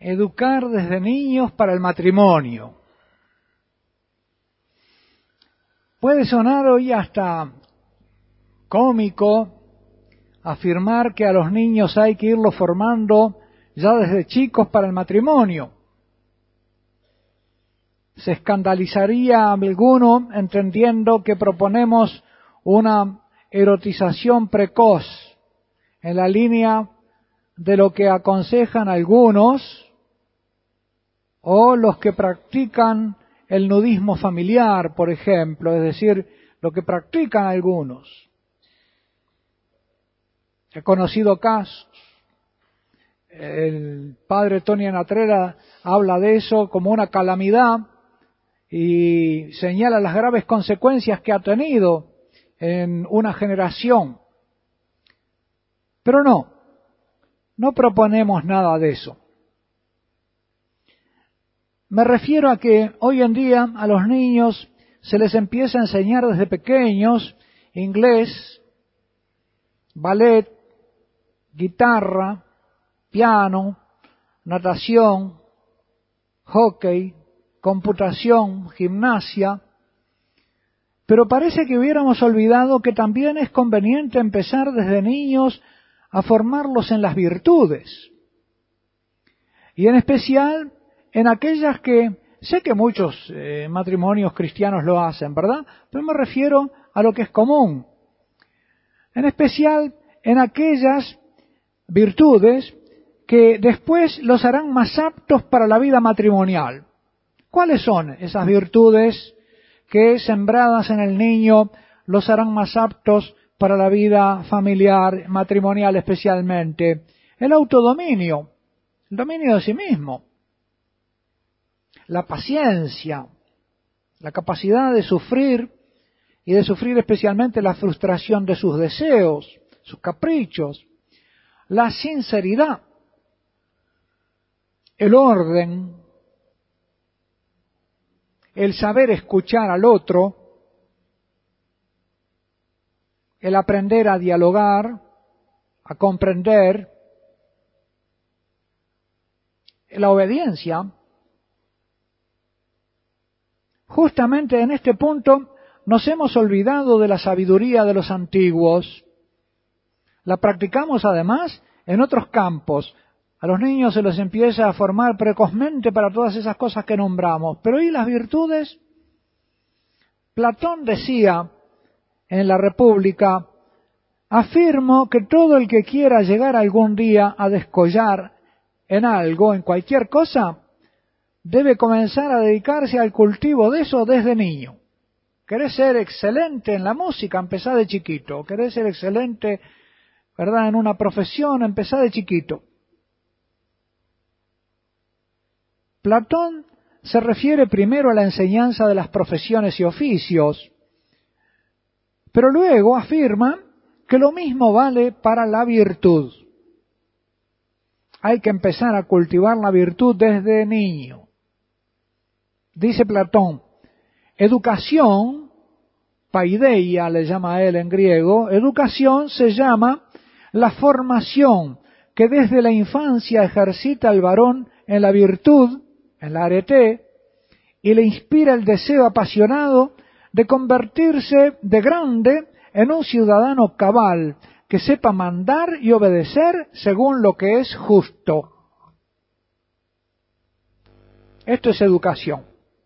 educar desde niños para el matrimonio. Puede sonar hoy hasta cómico afirmar que a los niños hay que irlos formando ya desde chicos para el matrimonio. Se escandalizaría alguno entendiendo que proponemos una erotización precoz en la línea de lo que aconsejan algunos o los que practican el nudismo familiar, por ejemplo, es decir, lo que practican algunos. He conocido casos. El padre Tony Anatrera habla de eso como una calamidad y señala las graves consecuencias que ha tenido en una generación. Pero no proponemos nada de eso. Me refiero a que hoy en día a los niños se les empieza a enseñar desde pequeños inglés, ballet, guitarra, piano, natación, hockey, computación, gimnasia, pero parece que hubiéramos olvidado que también es conveniente empezar desde niños a formarlos en las virtudes, y en especial en aquellas que, sé que muchos matrimonios cristianos lo hacen, ¿verdad? Pero me refiero a lo que es común, en especial en aquellas virtudes que después los harán más aptos para la vida matrimonial. ¿Cuáles son esas virtudes que, sembradas en el niño, los harán más aptos para la vida familiar, matrimonial especialmente? El autodominio, el dominio de sí mismo, la paciencia, la capacidad de sufrir, y de sufrir especialmente la frustración de sus deseos, sus caprichos, la sinceridad, el orden, el saber escuchar al otro, el aprender a dialogar, a comprender, la obediencia. Justamente en este punto nos hemos olvidado de la sabiduría de los antiguos. La practicamos además en otros campos. A los niños se los empieza a formar precozmente para todas esas cosas que nombramos. Pero ¿y las virtudes? Platón decía en la República: afirmo que todo el que quiera llegar algún día a descollar en algo, en cualquier cosa, debe comenzar a dedicarse al cultivo de eso desde niño. ¿Querés ser excelente en la música? Empezá de chiquito. ¿Querés ser excelente, verdad, en una profesión? Empezá de chiquito. Platón se refiere primero a la enseñanza de las profesiones y oficios, pero luego afirma que lo mismo vale para la virtud. Hay que empezar a cultivar la virtud desde niño. Dice Platón, educación, paideia le llama a él en griego, educación se llama la formación que desde la infancia ejercita el varón en la virtud, en la arete, y le inspira el deseo apasionado de convertirse de grande en un ciudadano cabal, que sepa mandar y obedecer según lo que es justo. Esto es educación.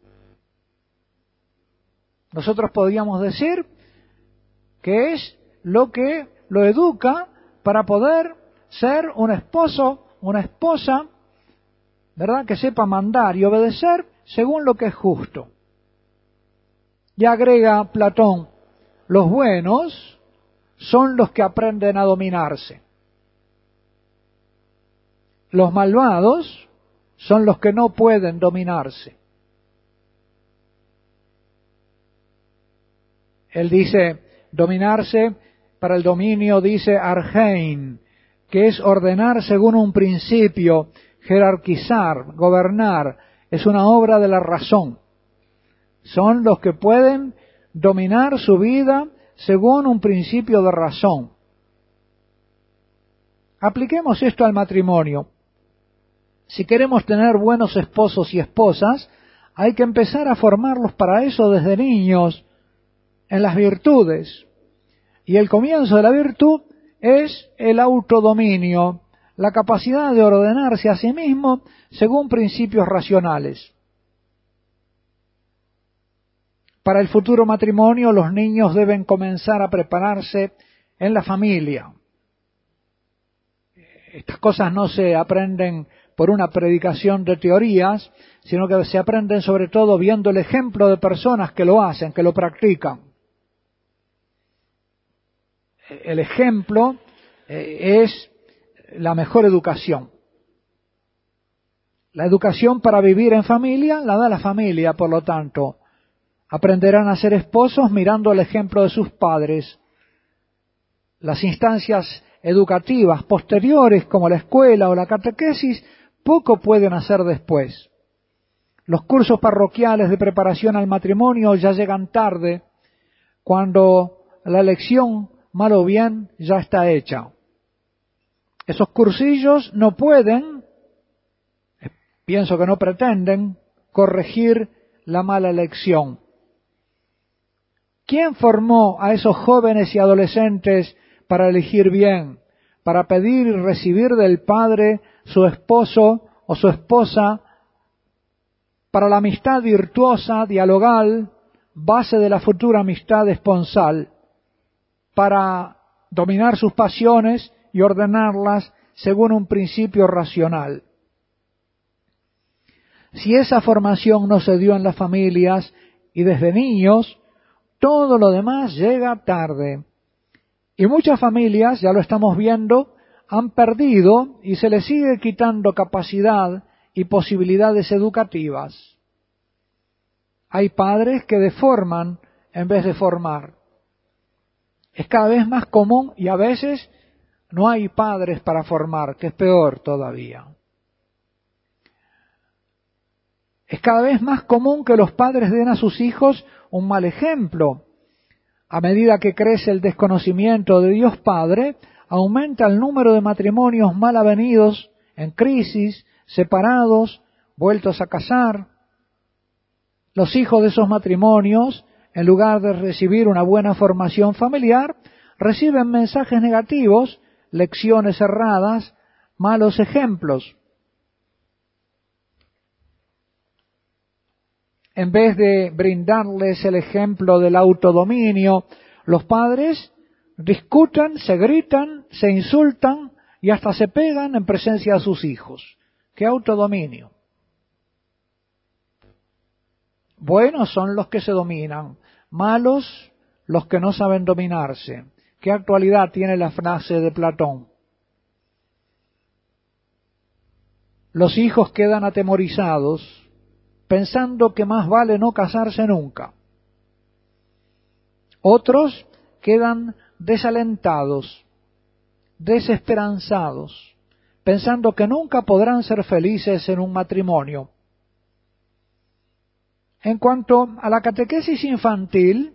Nosotros podríamos decir que es lo que lo educa para poder ser un esposo, una esposa, ¿verdad?, que sepa mandar y obedecer según lo que es justo. Y agrega Platón, los buenos son los que aprenden a dominarse. Los malvados son los que no pueden dominarse. Él dice, dominarse, para el dominio dice argein, que es ordenar según un principio, jerarquizar, gobernar, es una obra de la razón. Son los que pueden dominar su vida según un principio de razón. Apliquemos esto al matrimonio. Si queremos tener buenos esposos y esposas, hay que empezar a formarlos para eso desde niños, en las virtudes. Y el comienzo de la virtud es el autodominio, la capacidad de ordenarse a sí mismo según principios racionales. Para el futuro matrimonio, los niños deben comenzar a prepararse en la familia. Estas cosas no se aprenden por una predicación de teorías, sino que se aprenden sobre todo viendo el ejemplo de personas que lo hacen, que lo practican. El ejemplo es la mejor educación. La educación para vivir en familia la da la familia, por lo tanto. Aprenderán a ser esposos mirando el ejemplo de sus padres. Las instancias educativas posteriores, como la escuela o la catequesis, poco pueden hacer después. Los cursos parroquiales de preparación al matrimonio ya llegan tarde, cuando la elección, mal o bien, ya está hecha. Esos cursillos no pueden, pienso que no pretenden, corregir la mala elección. ¿Quién formó a esos jóvenes y adolescentes para elegir bien, para pedir y recibir del Padre su esposo o su esposa, para la amistad virtuosa, dialogal, base de la futura amistad esponsal, para dominar sus pasiones y ordenarlas según un principio racional? Si esa formación no se dio en las familias y desde niños, todo lo demás llega tarde. Y muchas familias, ya lo estamos viendo, han perdido y se les sigue quitando capacidad y posibilidades educativas. Hay padres que deforman en vez de formar. Es cada vez más común y a veces no hay padres para formar, que es peor todavía. Es cada vez más común que los padres den a sus hijos un mal ejemplo. A medida que crece el desconocimiento de Dios Padre, aumenta el número de matrimonios mal avenidos, en crisis, separados, vueltos a casar. Los hijos de esos matrimonios, en lugar de recibir una buena formación familiar, reciben mensajes negativos, lecciones erradas, malos ejemplos. En vez de brindarles el ejemplo del autodominio, los padres discutan, se gritan, se insultan y hasta se pegan en presencia de sus hijos. ¿Qué autodominio? Buenos son los que se dominan, malos los que no saben dominarse. ¿Qué actualidad tiene la frase de Platón? Los hijos quedan atemorizados, pensando que más vale no casarse nunca. Otros quedan desalentados, desesperanzados, pensando que nunca podrán ser felices en un matrimonio. En cuanto a la catequesis infantil,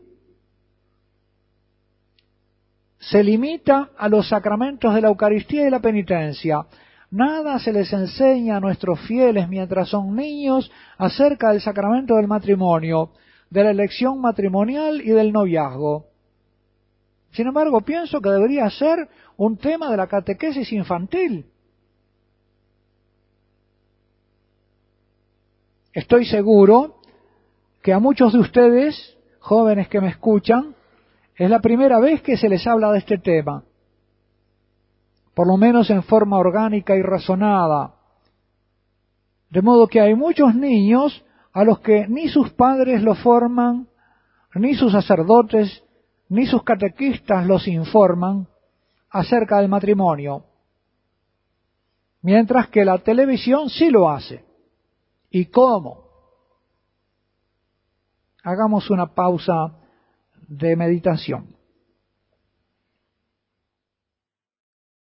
se limita a los sacramentos de la Eucaristía y la penitencia. Nada se les enseña a nuestros fieles mientras son niños acerca del sacramento del matrimonio, de la elección matrimonial y del noviazgo. Sin embargo, pienso que debería ser un tema de la catequesis infantil. Estoy seguro que a muchos de ustedes, jóvenes que me escuchan, es la primera vez que se les habla de este tema, por lo menos en forma orgánica y razonada. De modo que hay muchos niños a los que ni sus padres los forman, ni sus sacerdotes, ni sus catequistas los informan acerca del matrimonio, mientras que la televisión sí lo hace. ¿Y cómo? Hagamos una pausa de meditación.